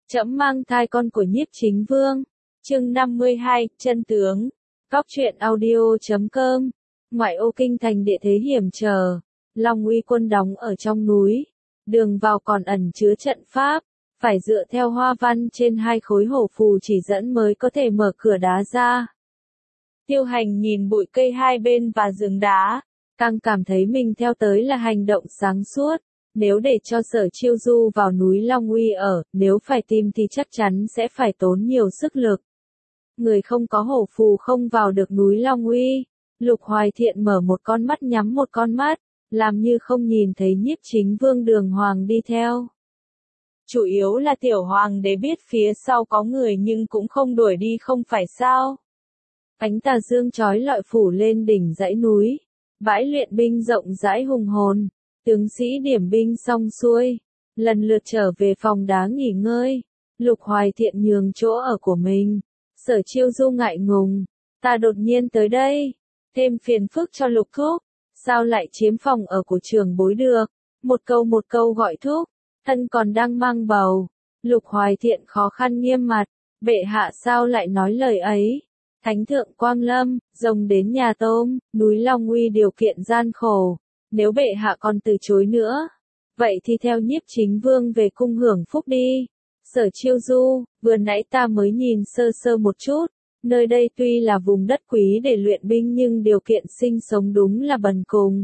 Trẫm mang thai con của Nhiếp Chính Vương. Chương 52, chân tướng. Cóc truyện audio.com. Ngoại ô kinh thành địa thế hiểm trở, Long Uy quân đóng ở trong núi, đường vào còn ẩn chứa trận pháp, phải dựa theo hoa văn trên hai khối hổ phù chỉ dẫn mới có thể mở cửa đá ra. Tiêu Hành nhìn bụi cây hai bên và rừng đá, càng cảm thấy mình theo tới là hành động sáng suốt. Nếu để cho Sở Chiêu Du vào núi Long Uy ở, nếu phải tìm thì chắc chắn sẽ phải tốn nhiều sức lực. Người không có hổ phù không vào được núi Long Uy. Lục Hoài Thiện mở một con mắt nhắm một con mắt, làm như không nhìn thấy Nhiếp Chính Vương Đường Hoàng đi theo. Chủ yếu là tiểu hoàng đế biết phía sau có người nhưng cũng không đuổi đi không phải sao. Ánh tà dương chói lọi phủ lên đỉnh dãy núi, bãi luyện binh rộng rãi hùng hồn, tướng sĩ điểm binh xong xuôi, lần lượt trở về phòng đá nghỉ ngơi. Lục Hoài Thiện nhường chỗ ở của mình. Sở Chiêu Du ngại ngùng, ta đột nhiên tới đây, thêm phiền phức cho Lục thúc, sao lại chiếm phòng ở của trưởng bối được? Một câu gọi thúc, thân còn đang mang bầu. Lục Hoài Thiện khó khăn nghiêm mặt, bệ hạ sao lại nói lời ấy? Thánh thượng Quang Lâm, rồng đến nhà tôm, núi Long Uy điều kiện gian khổ, nếu bệ hạ còn từ chối nữa, vậy thì theo Nhiếp Chính Vương về cung hưởng phúc đi. Sở Chiêu Du, vừa nãy ta mới nhìn sơ sơ một chút, nơi đây tuy là vùng đất quý để luyện binh nhưng điều kiện sinh sống đúng là bần cùng.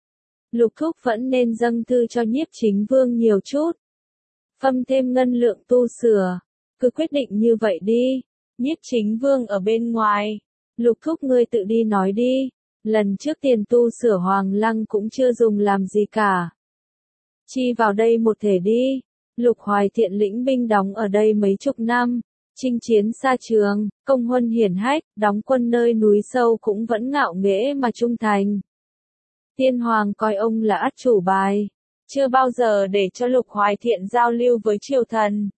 Lục thúc vẫn nên dâng thư cho Nhiếp Chính Vương nhiều chút, phâm thêm ngân lượng tu sửa, cứ quyết định như vậy đi. Nhiếp Chính Vương ở bên ngoài, Lục thúc ngươi tự đi nói đi, lần trước tiền tu sửa Hoàng Lăng cũng chưa dùng làm gì cả. Chi vào đây một thể đi. Lục Hoài Thiện lĩnh binh đóng ở đây mấy chục năm, chinh chiến xa trường, công huân hiển hách, đóng quân nơi núi sâu cũng vẫn ngạo nghễ mà trung thành. Tiên Hoàng coi ông là át chủ bài, chưa bao giờ để cho Lục Hoài Thiện giao lưu với triều thần.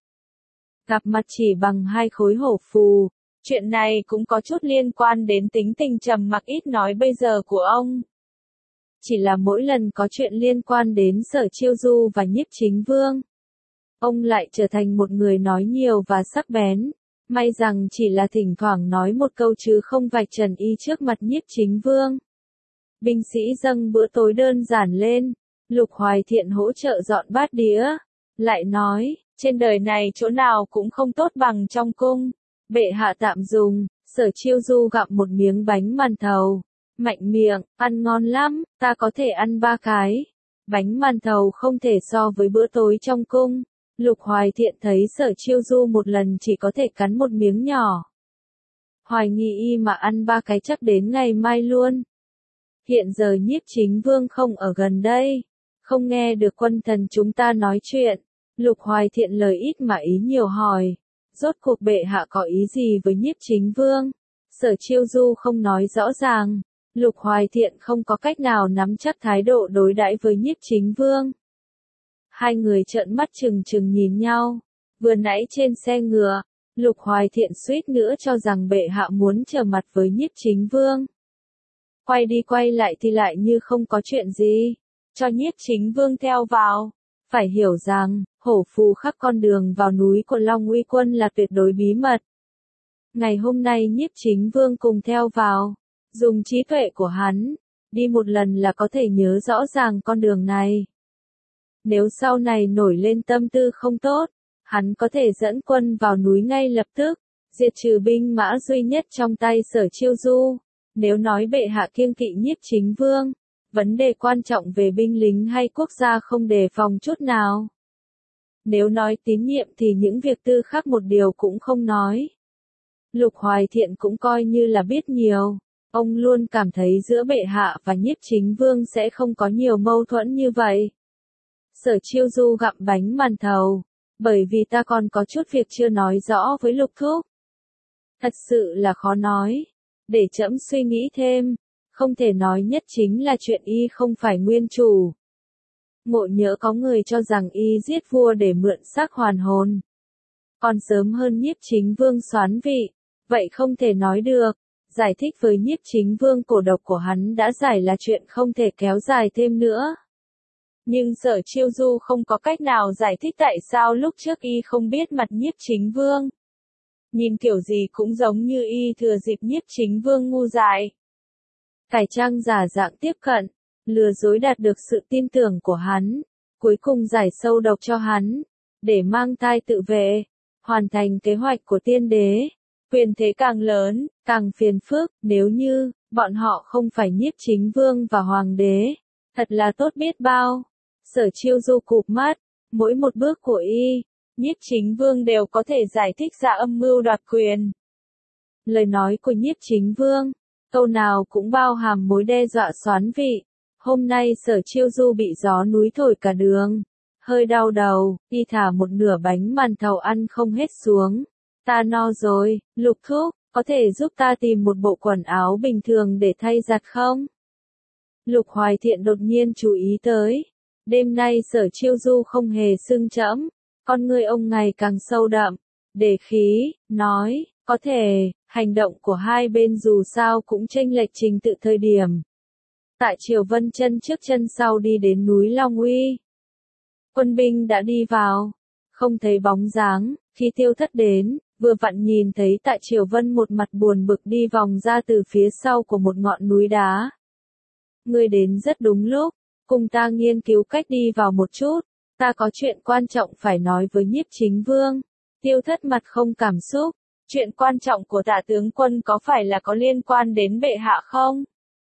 Gặp mặt chỉ bằng hai khối hổ phù, chuyện này cũng có chút liên quan đến tính tình trầm mặc ít nói bây giờ của ông. Chỉ là mỗi lần có chuyện liên quan đến Sở Chiêu Du và Nhiếp Chính Vương, ông lại trở thành một người nói nhiều và sắc bén. May rằng chỉ là thỉnh thoảng nói một câu chứ không vạch trần y trước mặt Nhiếp Chính Vương. Binh sĩ dâng bữa tối đơn giản lên, Lục Hoài Thiện hỗ trợ dọn bát đĩa, lại nói, trên đời này chỗ nào cũng không tốt bằng trong cung, bệ hạ tạm dùng. Sở Chiêu Du gặm một miếng bánh màn thầu, mạnh miệng, ăn ngon lắm, ta có thể ăn 3 cái. Bánh màn thầu không thể so với bữa tối trong cung. Lục Hoài Thiện thấy Sở Chiêu Du một lần chỉ có thể cắn một miếng nhỏ. Hoài nghi y mà ăn 3 cái chắc đến ngày mai luôn. Hiện giờ Nhiếp Chính Vương không ở gần đây, không nghe được quân thần chúng ta nói chuyện. Lục Hoài Thiện lời ít mà ý nhiều hỏi, rốt cuộc bệ hạ có ý gì với Nhiếp Chính Vương? Sở Chiêu Du không nói rõ ràng, Lục Hoài Thiện không có cách nào nắm chắc thái độ đối đãi với Nhiếp Chính Vương. Hai người trợn mắt trừng trừng nhìn nhau. Vừa nãy trên xe ngựa, Lục Hoài Thiện suýt nữa cho rằng bệ hạ muốn trở mặt với Nhiếp Chính Vương. Quay đi quay lại thì lại như không có chuyện gì, cho Nhiếp Chính Vương theo vào. Phải hiểu rằng, hổ phù khắc con đường vào núi của Long Uy quân là tuyệt đối bí mật. Ngày hôm nay Nhiếp Chính Vương cùng theo vào, dùng trí tuệ của hắn, đi một lần là có thể nhớ rõ ràng con đường này. Nếu sau này nổi lên tâm tư không tốt, hắn có thể dẫn quân vào núi ngay lập tức, diệt trừ binh mã duy nhất trong tay Sở Chiêu Du. Nếu nói bệ hạ kiêng kỵ Nhiếp Chính Vương, vấn đề quan trọng về binh lính hay quốc gia không đề phòng chút nào. Nếu nói tín nhiệm thì những việc tư khác một điều cũng không nói. Lục Hoài Thiện cũng coi như là biết nhiều, ông luôn cảm thấy giữa bệ hạ và Nhiếp Chính Vương sẽ không có nhiều mâu thuẫn như vậy. Sở Chiêu Du gặm bánh màn thầu, bởi vì ta còn có chút việc chưa nói rõ với Lục thúc. Thật sự là khó nói, để trẫm suy nghĩ thêm, không thể nói nhất chính là chuyện y không phải nguyên chủ. Ngộ nhỡ có người cho rằng y giết vua để mượn xác hoàn hồn, còn sớm hơn Nhiếp Chính Vương soán vị, vậy không thể nói được. Giải thích với Nhiếp Chính Vương cổ độc của hắn đã giải là chuyện không thể kéo dài thêm nữa. Nhưng Sở Chiêu Du không có cách nào giải thích tại sao lúc trước y không biết mặt Nhiếp Chính Vương. Nhìn kiểu gì cũng giống như y thừa dịp Nhiếp Chính Vương ngu dại. Cải trang giả dạng tiếp cận, lừa dối đạt được sự tin tưởng của hắn, cuối cùng giải sâu độc cho hắn, để mang thai tự vệ, hoàn thành kế hoạch của tiên đế. Quyền thế càng lớn, càng phiền phức, nếu như, bọn họ không phải Nhiếp Chính Vương và Hoàng đế, thật là tốt biết bao. Sở Chiêu Du cụp mắt, mỗi một bước của y, Nhiếp Chính Vương đều có thể giải thích ra âm mưu đoạt quyền. Lời nói của Nhiếp Chính Vương, câu nào cũng bao hàm mối đe dọa xoán vị. Hôm nay Sở Chiêu Du bị gió núi thổi cả đường, hơi đau đầu, y thả một nửa bánh màn thầu ăn không hết xuống. Ta no rồi, Lục thúc, có thể giúp ta tìm một bộ quần áo bình thường để thay giặt không? Lục Hoài Thiện đột nhiên chú ý tới. Đêm nay Sở Chiêu Du không hề sưng chẫm, con người ông ngày càng sâu đậm, để khí, nói, có thể, hành động của hai bên dù sao cũng chênh lệch trình tự thời điểm. Tại Triều Vân chân trước chân sau đi đến núi Long Uy. Quân binh đã đi vào, không thấy bóng dáng, khi Tiêu Thất đến, vừa vặn nhìn thấy Tại Triều Vân một mặt buồn bực đi vòng ra từ phía sau của một ngọn núi đá. Ngươi đến rất đúng lúc, cùng ta nghiên cứu cách đi vào một chút, ta có chuyện quan trọng phải nói với Nhiếp Chính Vương. Tiêu Thất mặt không cảm xúc, chuyện quan trọng của Tả tướng quân có phải là có liên quan đến bệ hạ không?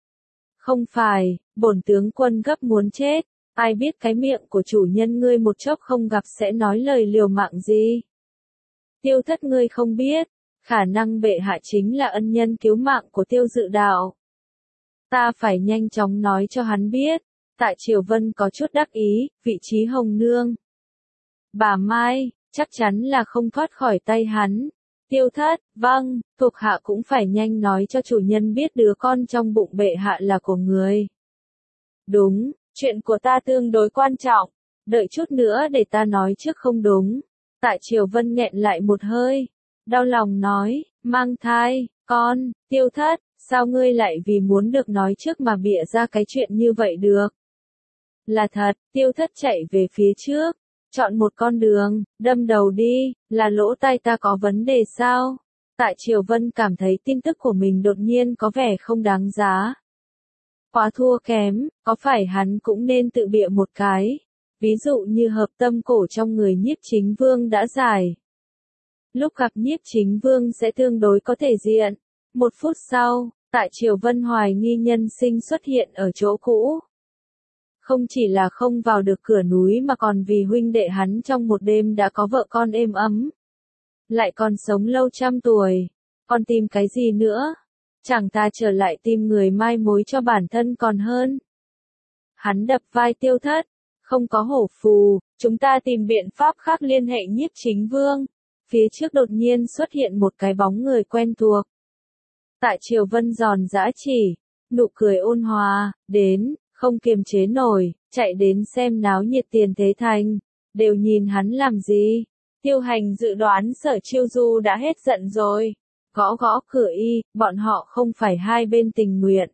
Không phải, bổn tướng quân gấp muốn chết, ai biết cái miệng của chủ nhân ngươi một chốc không gặp sẽ nói lời liều mạng gì. Tiêu Thất ngươi không biết, khả năng bệ hạ chính là ân nhân cứu mạng của Tiêu Dự Đạo. Ta phải nhanh chóng nói cho hắn biết. Tại Triều Vân có chút đắc ý, vị trí Hồng Nương. Bà Mai, chắc chắn là không thoát khỏi tay hắn. Tiêu Thất, vâng, thuộc hạ cũng phải nhanh nói cho chủ nhân biết đứa con trong bụng bệ hạ là của người. Đúng, chuyện của ta tương đối quan trọng, đợi chút nữa để ta nói trước không đúng. Tại Triều Vân nghẹn lại một hơi, đau lòng nói, mang thai, con, Tiêu Thất, sao ngươi lại vì muốn được nói trước mà bịa ra cái chuyện như vậy được? Là thật, Tiêu Thất chạy về phía trước, chọn một con đường, đâm đầu đi, là lỗ tai ta có vấn đề sao? Tại Triều Vân cảm thấy tin tức của mình đột nhiên có vẻ không đáng giá. Quá thua kém, có phải hắn cũng nên tự bịa một cái, ví dụ như hợp tâm cổ trong người Nhiếp Chính Vương đã giải. Lúc gặp Nhiếp Chính Vương sẽ tương đối có thể diện. Một phút sau, Tại Triều Vân hoài nghi nhân sinh xuất hiện ở chỗ cũ. Không chỉ là không vào được cửa núi mà còn vì huynh đệ hắn trong một đêm đã có vợ con êm ấm. Lại còn sống lâu trăm tuổi. Còn tìm cái gì nữa? Chẳng ta trở lại tìm người mai mối cho bản thân còn hơn. Hắn đập vai Tiêu Thất. Không có hổ phù, chúng ta tìm biện pháp khác liên hệ Nhiếp Chính Vương. Phía trước đột nhiên xuất hiện một cái bóng người quen thuộc. Tại Triều Vân giòn giã chỉ, nụ cười ôn hòa, đến, không kiềm chế nổi, chạy đến xem náo nhiệt Tiền Thế Thành, đều nhìn hắn làm gì. Tiêu Hành dự đoán Sở Chiêu Du đã hết giận rồi, gõ gõ cửa y, bọn họ không phải hai bên tình nguyện.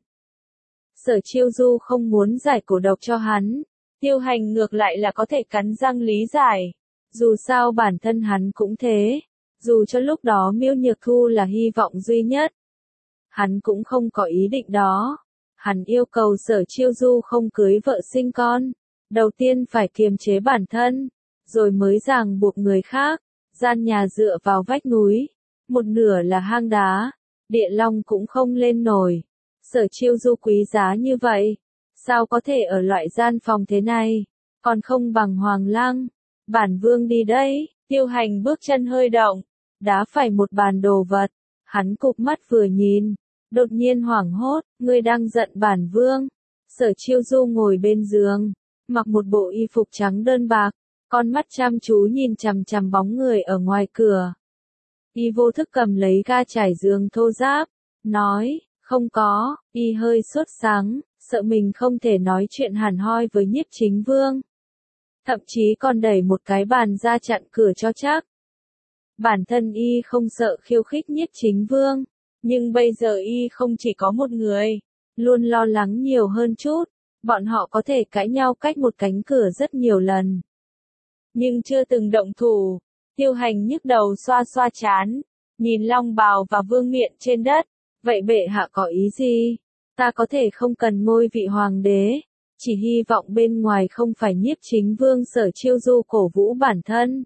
Sở Chiêu Du không muốn giải cổ độc cho hắn, Tiêu Hành ngược lại là có thể cắn răng lý giải, dù sao bản thân hắn cũng thế, dù cho lúc đó Miêu Nhược Thu là hy vọng duy nhất. Hắn cũng không có ý định đó. Hắn yêu cầu Sở Chiêu Du không cưới vợ sinh con. Đầu tiên phải kiềm chế bản thân, rồi mới ràng buộc người khác. Gian nhà dựa vào vách núi, một nửa là hang đá, địa long cũng không lên nổi. Sở Chiêu Du quý giá như vậy, sao có thể ở loại gian phòng thế này, còn không bằng Hoàng Lăng. Bản vương đi đấy. Tiêu Hành bước chân hơi động, đá phải một bàn đồ vật. Hắn cụp mắt vừa nhìn, đột nhiên hoảng hốt, ngươi đang giận bản vương. Sở Chiêu Du ngồi bên giường, mặc một bộ y phục trắng đơn bạc, con mắt chăm chú nhìn chằm chằm bóng người ở ngoài cửa. Y vô thức cầm lấy ga trải giường thô ráp, nói, không có, y hơi sốt sắng, sợ mình không thể nói chuyện hẳn hoi với Nhiếp Chính Vương. Thậm chí còn đẩy một cái bàn ra chặn cửa cho chắc. Bản thân y không sợ khiêu khích Nhiếp Chính Vương, nhưng bây giờ y không chỉ có một người, luôn lo lắng nhiều hơn chút. Bọn họ có thể cãi nhau cách một cánh cửa rất nhiều lần. Nhưng chưa từng động thủ. Tiêu Hành nhức đầu xoa xoa trán, nhìn Long Bào và Vương Miện trên đất. Vậy bệ hạ có ý gì? Ta có thể không cần ngôi vị hoàng đế. Chỉ hy vọng bên ngoài không phải Nhiếp Chính Vương Sở Chiêu Du cổ vũ bản thân.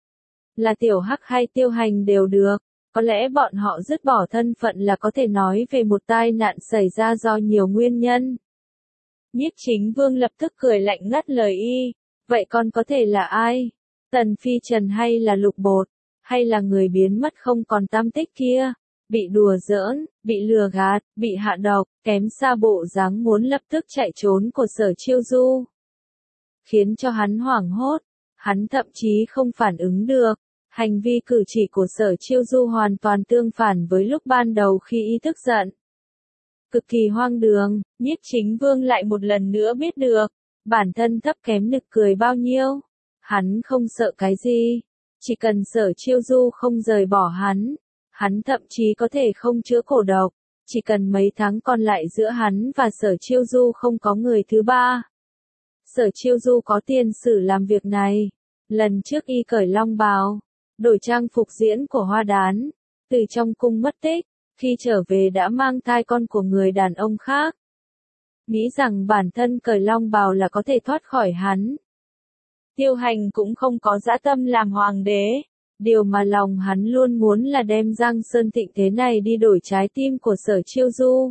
Là Tiểu Hắc hay Tiêu Hành đều được. Có lẽ bọn họ dứt bỏ thân phận là có thể nói về một tai nạn xảy ra do nhiều nguyên nhân. Nhiếp Chính Vương lập tức cười lạnh ngắt lời y. Vậy con có thể là ai? Tần Phi Trần hay là Lục Bột? Hay là người biến mất không còn tăm tích kia? Bị đùa giỡn, bị lừa gạt, bị hạ độc, kém xa bộ dáng muốn lập tức chạy trốn của Sở Chiêu Du. Khiến cho hắn hoảng hốt, hắn thậm chí không phản ứng được. Hành vi cử chỉ của Sở Chiêu Du hoàn toàn tương phản với lúc ban đầu khi y tức giận. Cực kỳ hoang đường, Nhiếp Chính Vương lại một lần nữa biết được, bản thân thấp kém nực cười bao nhiêu. Hắn không sợ cái gì, chỉ cần Sở Chiêu Du không rời bỏ hắn. Hắn thậm chí có thể không chữa cổ độc, chỉ cần mấy tháng còn lại giữa hắn và Sở Chiêu Du không có người thứ ba. Sở Chiêu Du có tiền sử làm việc này. Lần trước y cởi long bào, đổi trang phục diễn của Hoa Đán, từ trong cung mất tích, khi trở về đã mang thai con của người đàn ông khác. Nghĩ rằng bản thân cởi long bào là có thể thoát khỏi hắn. Tiêu Hành cũng không có dã tâm làm hoàng đế. Điều mà lòng hắn luôn muốn là đem Giang Sơn thịnh thế này đi đổi trái tim của Sở Chiêu Du.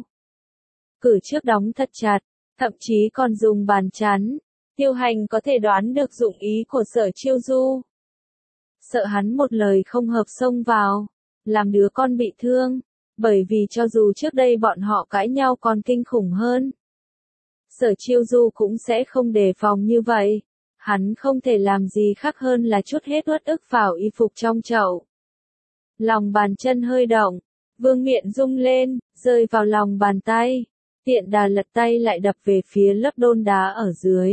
Cử trước đóng thật chặt, thậm chí còn dùng bàn chắn. Tiêu Hành có thể đoán được dụng ý của Sở Chiêu Du. Sợ hắn một lời không hợp xông vào, làm đứa con bị thương, bởi vì cho dù trước đây bọn họ cãi nhau còn kinh khủng hơn. Sở Chiêu Du cũng sẽ không đề phòng như vậy. Hắn không thể làm gì khác hơn là trút hết uất ức vào y phục trong chậu. Lòng bàn chân hơi động, Vương Miện rung lên, rơi vào lòng bàn tay. Tiện đà lật tay lại đập về phía lớp đôn đá ở dưới.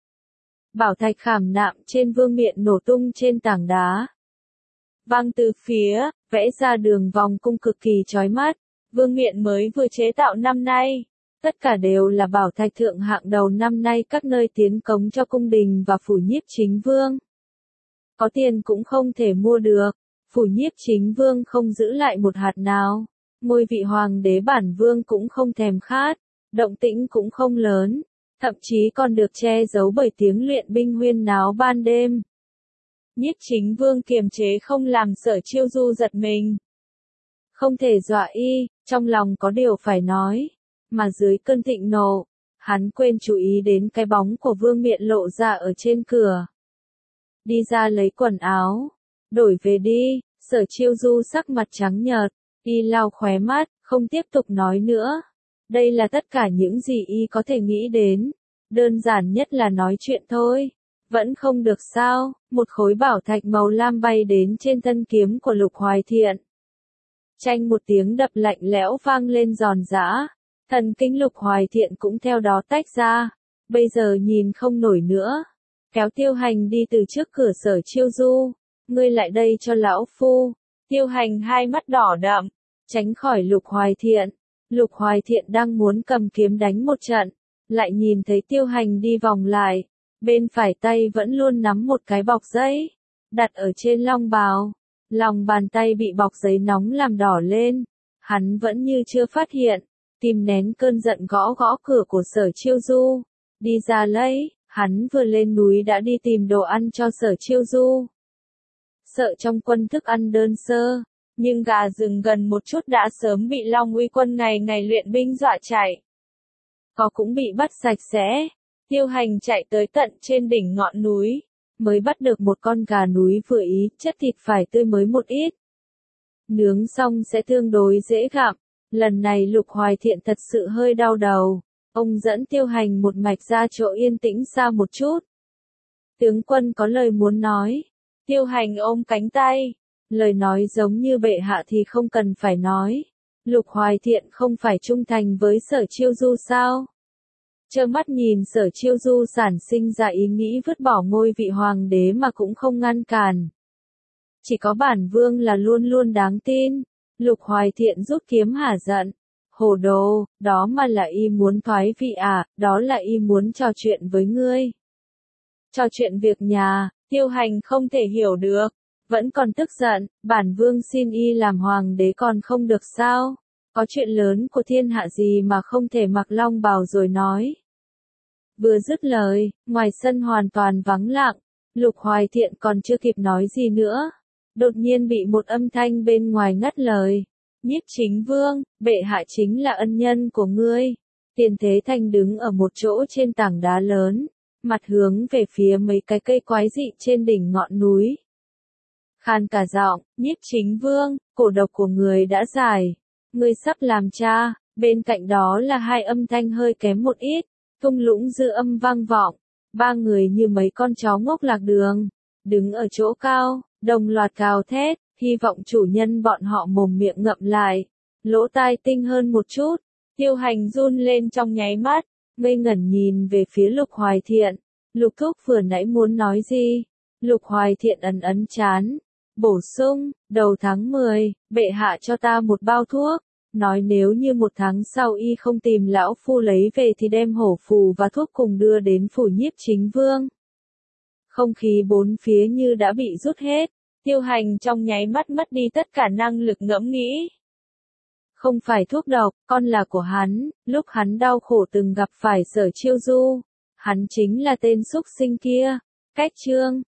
Bảo thạch khảm nạm trên Vương Miện nổ tung trên tảng đá. Văng từ phía, vẽ ra đường vòng cung cực kỳ chói mắt. Vương Miện mới vừa chế tạo năm nay. Tất cả đều là bảo thạch thượng hạng đầu năm nay các nơi tiến cống cho cung đình và phủ Nhiếp Chính Vương. Có tiền cũng không thể mua được, phủ Nhiếp Chính Vương không giữ lại một hạt nào, ngôi vị hoàng đế bản vương cũng không thèm khát, động tĩnh cũng không lớn, thậm chí còn được che giấu bởi tiếng luyện binh huyên náo ban đêm. Nhiếp Chính Vương kiềm chế không làm Sở Chiêu Du giật mình. Không thể dọa y, trong lòng có điều phải nói. Mà dưới cơn thịnh nộ, hắn quên chú ý đến cái bóng của Vương Miện lộ ra ở trên cửa. Đi ra lấy quần áo, đổi về đi. Sở Chiêu Du sắc mặt trắng nhợt, y lau khóe mắt, không tiếp tục nói nữa. Đây là tất cả những gì y có thể nghĩ đến, đơn giản nhất là nói chuyện thôi. Vẫn không được sao? Một khối bảo thạch màu lam bay đến trên thân kiếm của Lục Hoài Thiện. Chanh một tiếng đập lạnh lẽo vang lên giòn giã. Thần kinh Lục Hoài Thiện cũng theo đó tách ra, bây giờ nhìn không nổi nữa. Kéo Tiêu Hành đi từ trước cửa Sở Chiêu Du, ngươi lại đây cho lão phu. Tiêu Hành hai mắt đỏ đậm, tránh khỏi Lục Hoài Thiện. Lục Hoài Thiện đang muốn cầm kiếm đánh một trận, lại nhìn thấy Tiêu Hành đi vòng lại, bên phải tay vẫn luôn nắm một cái bọc giấy, đặt ở trên long bào. Lòng bàn tay bị bọc giấy nóng làm đỏ lên, hắn vẫn như chưa phát hiện. Kìm nén cơn giận gõ gõ cửa của Sở Chiêu Du. Đi ra lấy, hắn vừa lên núi đã đi tìm đồ ăn cho Sở Chiêu Du. Sợ trong quân thức ăn đơn sơ, nhưng gà rừng gần một chút đã sớm bị Long Uy Quân ngày ngày luyện binh dọa chạy. Có cũng bị bắt sạch sẽ. Tiêu Hành chạy tới tận trên đỉnh ngọn núi, mới bắt được một con gà núi vừa ý, chất thịt phải tươi mới một ít. Nướng xong sẽ tương đối dễ gặm. Lần này Lục Hoài Thiện thật sự hơi đau đầu. Ông dẫn Tiêu Hành một mạch ra chỗ yên tĩnh xa một chút. Tướng quân có lời muốn nói. Tiêu Hành ôm cánh tay. Lời nói giống như bệ hạ thì không cần phải nói. Lục Hoài Thiện không phải trung thành với Sở Chiêu Du sao? Trơ mắt nhìn Sở Chiêu Du sản sinh ra ý nghĩ vứt bỏ ngôi vị hoàng đế mà cũng không ngăn cản. Chỉ có bản vương là luôn luôn đáng tin. Lục Hoài Thiện rút kiếm hả giận. Hồ đồ, đó mà là y muốn thoái vị à, đó là y muốn trò chuyện với ngươi. Trò chuyện việc nhà, Tiêu Hành không thể hiểu được, vẫn còn tức giận, bản vương xin y làm hoàng đế còn không được sao? Có chuyện lớn của thiên hạ gì mà không thể mặc long bào rồi nói. Vừa dứt lời, ngoài sân hoàn toàn vắng lặng, Lục Hoài Thiện còn chưa kịp nói gì nữa. Đột nhiên bị một âm thanh bên ngoài ngắt lời. Nhiếp Chính Vương, bệ hạ chính là ân nhân của ngươi. Tiền Thế Thành đứng ở một chỗ trên tảng đá lớn, mặt hướng về phía mấy cái cây quái dị trên đỉnh ngọn núi. Khan cả giọng, Nhiếp Chính Vương, cổ độc của người đã giải. Ngươi sắp làm cha, bên cạnh đó là hai âm thanh hơi kém một ít, thung lũng dư âm vang vọng. Ba người như mấy con chó ngốc lạc đường, đứng ở chỗ cao, đồng loạt gào thét, hy vọng chủ nhân bọn họ mồm miệng ngậm lại, lỗ tai tinh hơn một chút. Tiêu Hành run lên trong nháy mắt, ngây ngẩn nhìn về phía Lục Hoài Thiện. Lục thúc vừa nãy muốn nói gì? Lục Hoài Thiện ấn ấn chán, bổ sung, đầu tháng 10, bệ hạ cho ta một bao thuốc, nói nếu như một tháng sau y không tìm lão phu lấy về thì đem hổ phù và thuốc cùng đưa đến phủ Nhiếp Chính Vương. Không khí bốn phía như đã bị rút hết, Tiêu Hành trong nháy mắt mất đi tất cả năng lực ngẫm nghĩ. Không phải thuốc độc, con là của hắn, lúc hắn đau khổ từng gặp phải Sở Chiêu Du. Hắn chính là tên xúc sinh kia. Cách chương